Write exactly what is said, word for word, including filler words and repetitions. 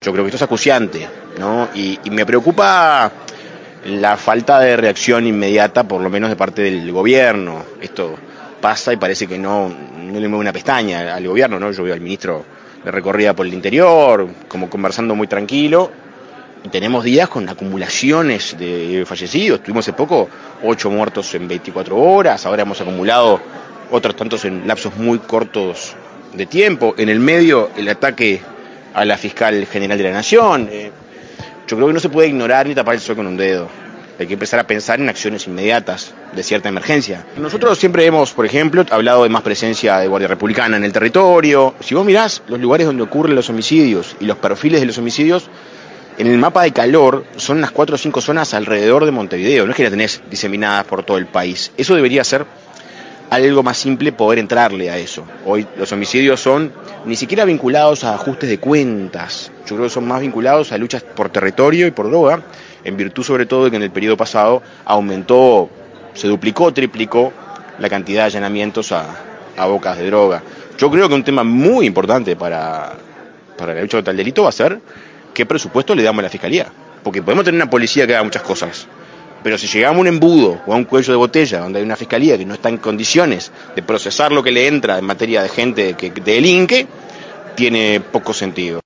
Yo creo que esto es acuciante, ¿no? Y, y me preocupa la falta de reacción inmediata, por lo menos de parte del gobierno. Esto pasa y parece que no, no le mueve una pestaña al gobierno, ¿no? Yo veo al ministro de recorrida por el interior, como conversando muy tranquilo. Y tenemos días con acumulaciones de fallecidos. Tuvimos hace poco ocho muertos en veinticuatro horas, ahora hemos acumulado otros tantos en lapsos muy cortos de tiempo. En el medio, el ataque a la fiscal general de la Nación. Eh, yo creo que no se puede ignorar ni tapar el sol con un dedo. Hay que empezar a pensar en acciones inmediatas de cierta emergencia. Nosotros siempre hemos, por ejemplo, hablado de más presencia de Guardia Republicana en el territorio. Si vos mirás los lugares donde ocurren los homicidios y los perfiles de los homicidios, en el mapa de calor son unas cuatro o cinco zonas alrededor de Montevideo, no es que las tenés diseminadas por todo el país. Eso debería ser algo más simple, poder entrarle a eso. Hoy los homicidios son ni siquiera vinculados a ajustes de cuentas, yo creo que son más vinculados a luchas por territorio y por droga, en virtud sobre todo de que en el periodo pasado aumentó, se duplicó, triplicó la cantidad de allanamientos a, a bocas de droga. Yo creo que un tema muy importante para, para la lucha contra el delito va a ser qué presupuesto le damos a la Fiscalía. Porque podemos tener una policía que haga muchas cosas, pero si llegamos a un embudo o a un cuello de botella donde hay una Fiscalía que no está en condiciones de procesar lo que le entra en materia de gente que delinque, tiene poco sentido.